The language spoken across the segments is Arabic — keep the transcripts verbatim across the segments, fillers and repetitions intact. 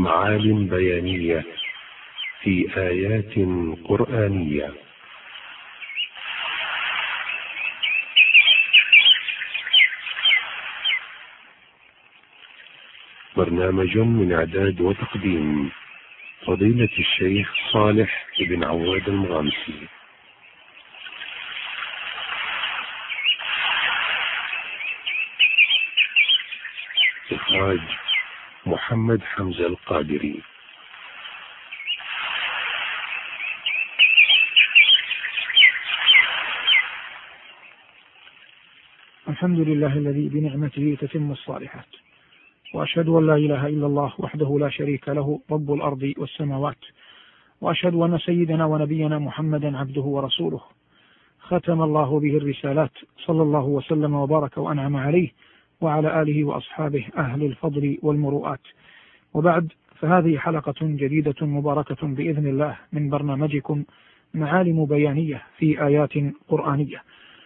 معالم بيانية في آيات قرآنية. برنامج من إعداد وتقديم فضيلة الشيخ صالح بن عواد المغامسي. إخراج محمد حمزة القادري. الحمد لله الذي بنعمته تتم الصالحات، وأشهد أن لا إله إلا الله وحده لا شريك له رب الأرض والسماوات، وأشهد أن سيدنا ونبينا محمدا عبده ورسوله ختم الله به الرسالات، صلى الله وسلم وبارك وأنعم عليه وعلى آله وأصحابه أهل الفضل والمروءات. وبعد، فهذه حلقة جديدة مباركة بإذن الله من برنامجكم معالم بيانية في آيات قرآنية.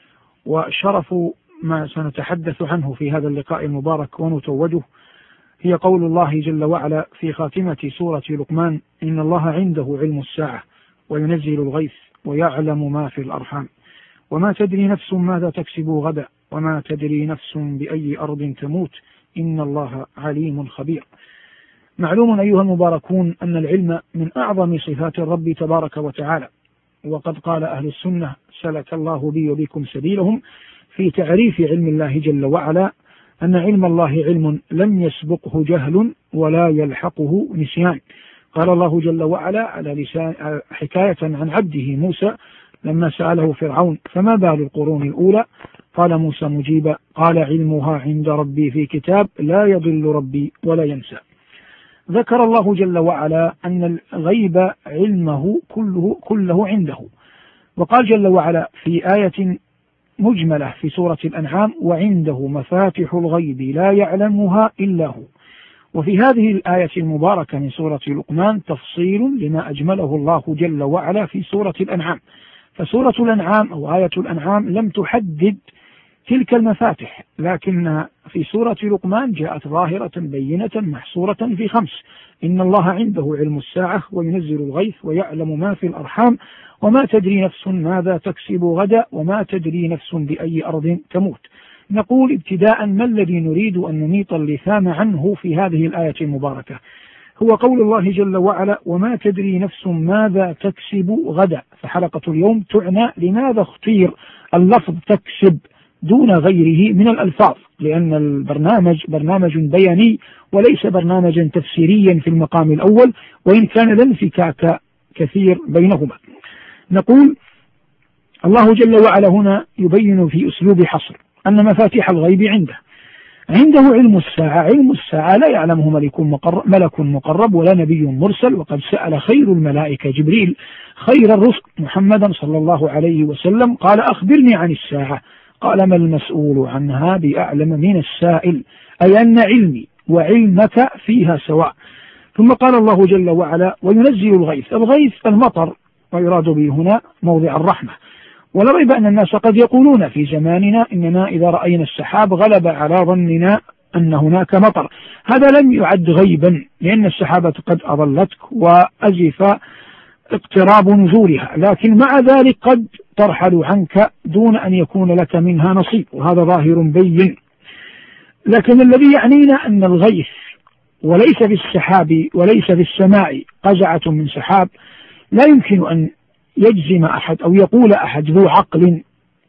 وشرف ما سنتحدث عنه في هذا اللقاء المبارك ونتوجه هي قول الله جل وعلا في خاتمة سورة لقمان: إن الله عنده علم الساعة وينزل الغيث ويعلم ما في الأرحام وما تدري نفس ماذا تكسب غدا وما تدري نفس بأي أرض تموت إن الله عليم خبير. معلوم أيها المباركون أن العلم من أعظم صفات الرب تبارك وتعالى، وقد قال أهل السنة سلك الله بي وبكم سبيلهم في تعريف علم الله جل وعلا أن علم الله علم لم يسبقه جهل ولا يلحقه نسيان. قال الله جل وعلا على لسان حكاية عن عبده موسى لما سأله فرعون: فما بال القرون الأولى؟ قال موسى مجيبا: قال علمها عند ربي في كتاب لا يضل ربي ولا ينسى. ذكر الله جل وعلا أن الغيب علمه كله, كله عنده، وقال جل وعلا في آية مجملة في سورة الأنعام: وعنده مفاتح الغيب لا يعلمها إلا هو. وفي هذه الآية المباركة من سورة لقمان تفصيل لما أجمله الله جل وعلا في سورة الأنعام. فسورة الأنعام أو آية الأنعام لم تحدد تلك المفاتح، لكن في سورة لقمان جاءت ظاهرة بينة محصورة في خمس: إن الله عنده علم الساعة وينزل الغيث ويعلم ما في الأرحام وما تدري نفس ماذا تكسب غدا وما تدري نفس بأي أرض تموت. نقول ابتداء: ما الذي نريد أن نميط اللثام عنه في هذه الآية المباركة؟ هو قول الله جل وعلا: وما تدري نفس ماذا تكسب غدا. فحلقة اليوم تعنى لماذا اختير اللفظ تكسب دون غيره من الألفاظ، لأن البرنامج برنامج بياني وليس برنامجا تفسيريا في المقام الأول، وإن كان لا انفكاك كثير بينهما. نقول الله جل وعلا هنا يبين في أسلوب حصر أن مفاتيح الغيب عنده. عنده علم الساعة. علم الساعة لا يعلمه ملك مقرب, ملك مقرب ولا نبي مرسل، وقد سأل خير الملائكة جبريل خير الرسل محمدا صلى الله عليه وسلم قال: أخبرني عن الساعة. قال: ما المسؤول عنها بأعلم من السائل، أي أن علمي وعلمك فيها سواء. ثم قال الله جل وعلا: وينزل الغيث. الغيث المطر، ويراد به هنا موضع الرحمة. ولا ريب أن الناس قد يقولون في زماننا: إننا إذا رأينا السحاب غلب على ظننا أن هناك مطر. هذا لم يعد غيبا، لأن السحابة قد أظلتك وأزف اقتراب نزولها، لكن مع ذلك قد ترحل عنك دون أن يكون لك منها نصيب، وهذا ظاهر بين. لكن الذي يعنينا أن الغيث وليس في السحاب وليس في السماء قزعة من سحاب. لا يمكن أن يجزم أحد أو يقول أحد ذو عقل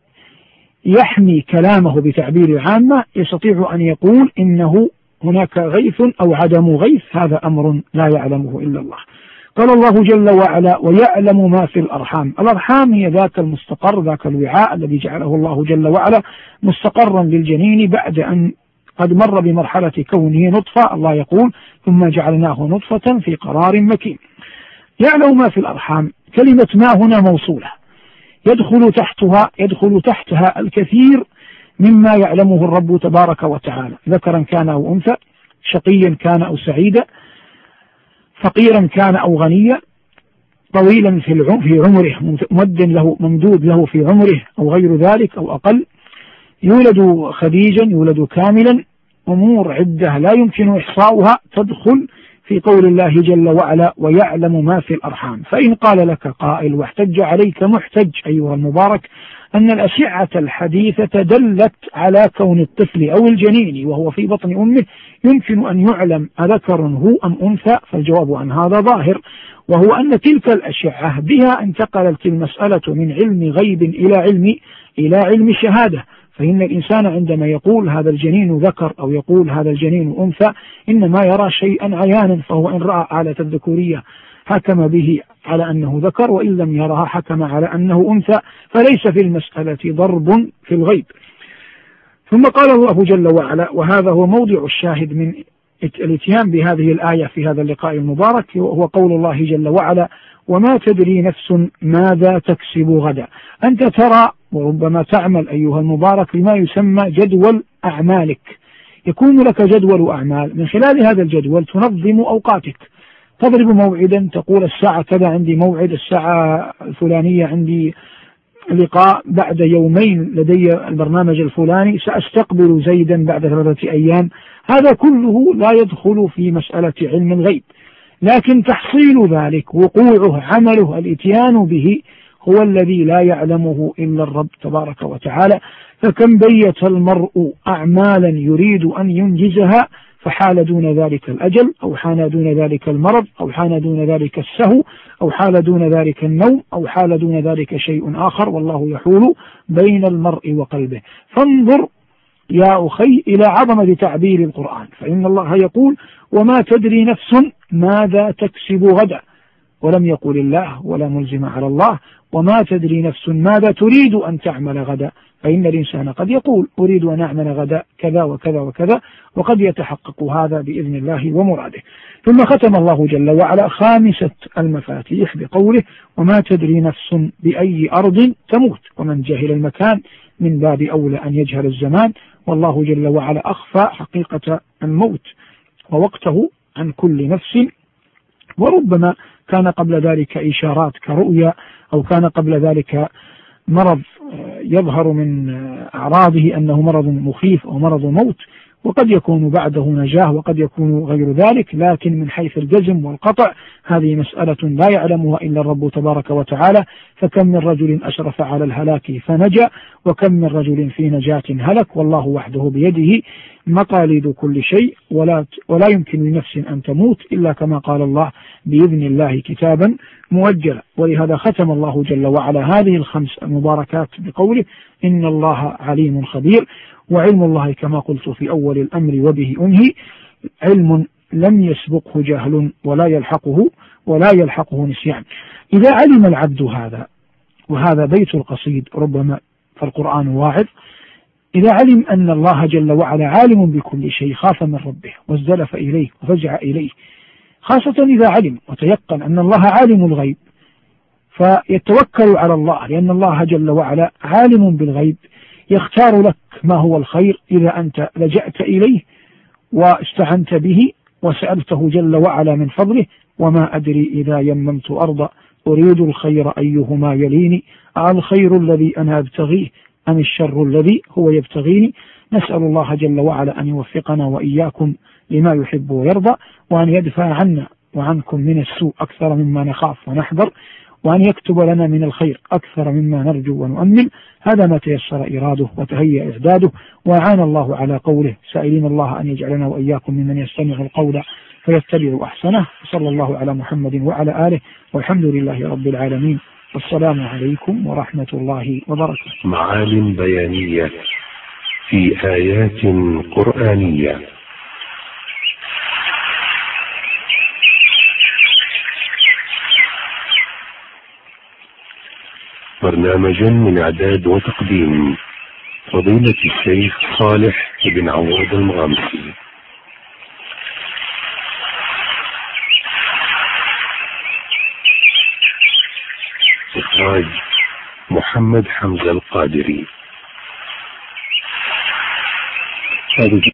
يحمي كلامه بتعبير عامة يستطيع أن يقول إنه هناك غيث أو عدم غيث. هذا أمر لا يعلمه إلا الله. قال الله جل وعلا: ويعلم ما في الأرحام. الأرحام هي ذاك المستقر، ذاك الوعاء الذي جعله الله جل وعلا مستقرا للجنين بعد أن قد مر بمرحلة كونه نطفة. الله يقول: ثم جعلناه نطفة في قرار مكين. يعلم ما في الأرحام. كلمة ما هنا موصولة يدخل تحتها يدخل تحتها الكثير مما يعلمه الرب تبارك وتعالى، ذكرا كان أو أنثى، شقيا كان أو سعيدا، فقيرا كان أو غنيا، طويلا في عمره، مد له ممدود له في عمره أو غير ذلك أو أقل، يولد خديجا يولد كاملا. أمور عدة لا يمكن إحصاؤها تدخل في قول الله جل وعلا ويعلم ما في الأرحام. فإن قال لك قائل واحتج عليك محتج أيها المبارك أن الأشعة الحديثة دلت على كون الطفل أو الجنين وهو في بطن أمه يمكن أن يعلم أذكر هو أم أنثى، فالجواب عن هذا ظاهر، وهو أن تلك الأشعة بها انتقلت المسألة من علم غيب إلى علم إلى علم شهادة. فإن الإنسان عندما يقول هذا الجنين ذكر أو يقول هذا الجنين أنثى إنما يرى شيئا عيانا، فهو إن رأى آلة الذكورية حكم به على أنه ذكر، وإن لم يرها حكم على أنه أنثى، فليس في المسألة ضرب في الغيب. ثم قال الله جل وعلا، وهذا هو موضع الشاهد من الاتيان بهذه الآية في هذا اللقاء المبارك، وهو قول الله جل وعلا وما تدري نفس ماذا تكسب غدا. أنت ترى وربما تعمل أيها المبارك لما يسمى جدول أعمالك، يكون لك جدول أعمال، من خلال هذا الجدول تنظم أوقاتك، تضرب موعدا تقول الساعة كذا عندي موعد، الساعة الفلانية عندي لقاء، بعد يومين لدي البرنامج الفلاني، سأستقبل زيدا بعد ثلاثة أيام. هذا كله لا يدخل في مسألة علم الغيب، لكن تحصيل ذلك وقوعه عمله الاتيان به هو الذي لا يعلمه إلا الرب تبارك وتعالى. فكم بيت المرء أعمالا يريد أن ينجزها فحال دون ذلك الأجل، أو حان دون ذلك المرض، أو حان دون ذلك السهو، أو حال دون ذلك النوم، أو حال دون ذلك شيء آخر، والله يحول بين المرء وقلبه. فانظر يا أخي إلى عظمة تعبير القرآن، فإن الله يقول وما تدري نفس ماذا تكسب غدا، ولم يقل الله ولا ملزم على الله وما تدري نفس ماذا تريد أن تعمل غدا، فإن الإنسان قد يقول أريد أن أعمل غدا كذا وكذا وكذا، وقد يتحقق هذا بإذن الله ومراده. ثم ختم الله جل وعلا خامسة المفاتيح بقوله وما تدري نفس بأي أرض تموت، ومن جهل المكان من باب أولى أن يجهل الزمان، والله جل وعلا أخفى حقيقة الموت ووقته عن كل نفس، وربما كان قبل ذلك إشارات كرؤيا، أو كان قبل ذلك مرض يظهر من أعراضه أنه مرض مخيف أو مرض موت، وقد يكون بعده نجاة وقد يكون غير ذلك، لكن من حيث الجزم والقطع هذه مسألة لا يعلمها إلا الرب تبارك وتعالى. فكم من رجل أشرف على الهلاك فنجا، وكم من رجل في نجاة هلك، والله وحده بيده مقاليد كل شيء، ولا, ولا يمكن لنفس أن تموت إلا كما قال الله بإذن الله كتابا مؤجلا. ولهذا ختم الله جل وعلا هذه الخمس المباركات بقوله إن الله عليم خبير. وعلم الله كما قلت في أول الأمر وبه أنهي علم لم يسبقه جهل ولا يلحقه ولا يلحقه نسيان. إذا علم العبد هذا، وهذا بيت القصيد ربما فالقرآن واعظ، إذا علم أن الله جل وعلا عالم بكل شيء خاف من ربه وازدلف إليه وفزع إليه، خاصة إذا علم وتيقن أن الله عالم الغيب، فيتوكل على الله لأن الله جل وعلا عالم بالغيب، يختار لك ما هو الخير إذا أنت لجأت إليه واستعنت به وسألته جل وعلا من فضله. وما أدري إذا يممت أرضا أريد الخير أيهما يليني، الخير الذي أنا أبتغيه أم الشر الذي هو يبتغيني. نسأل الله جل وعلا أن يوفقنا وإياكم لما يحب ويرضى، وأن يدفع عنا وعنكم من السوء أكثر مما نخاف ونحذر، وأن يكتب لنا من الخير أكثر مما نرجو ونؤمل. هذا ما تيسر إراده وتهيأ إعداده، وأعان الله على قوله، سائلين الله أن يجعلنا وإياكم ممن يستمع القول فيتبع أحسنه. صلى الله على محمد وعلى آله، والحمد لله رب العالمين، والسلام عليكم ورحمة الله وبركاته. معالم بيانية في آيات قرآنية. برنامج من إعداد وتقديم فضيلة الشيخ صالح بن عواد المغامسي. إخراج محمد حمزة القادري. هذه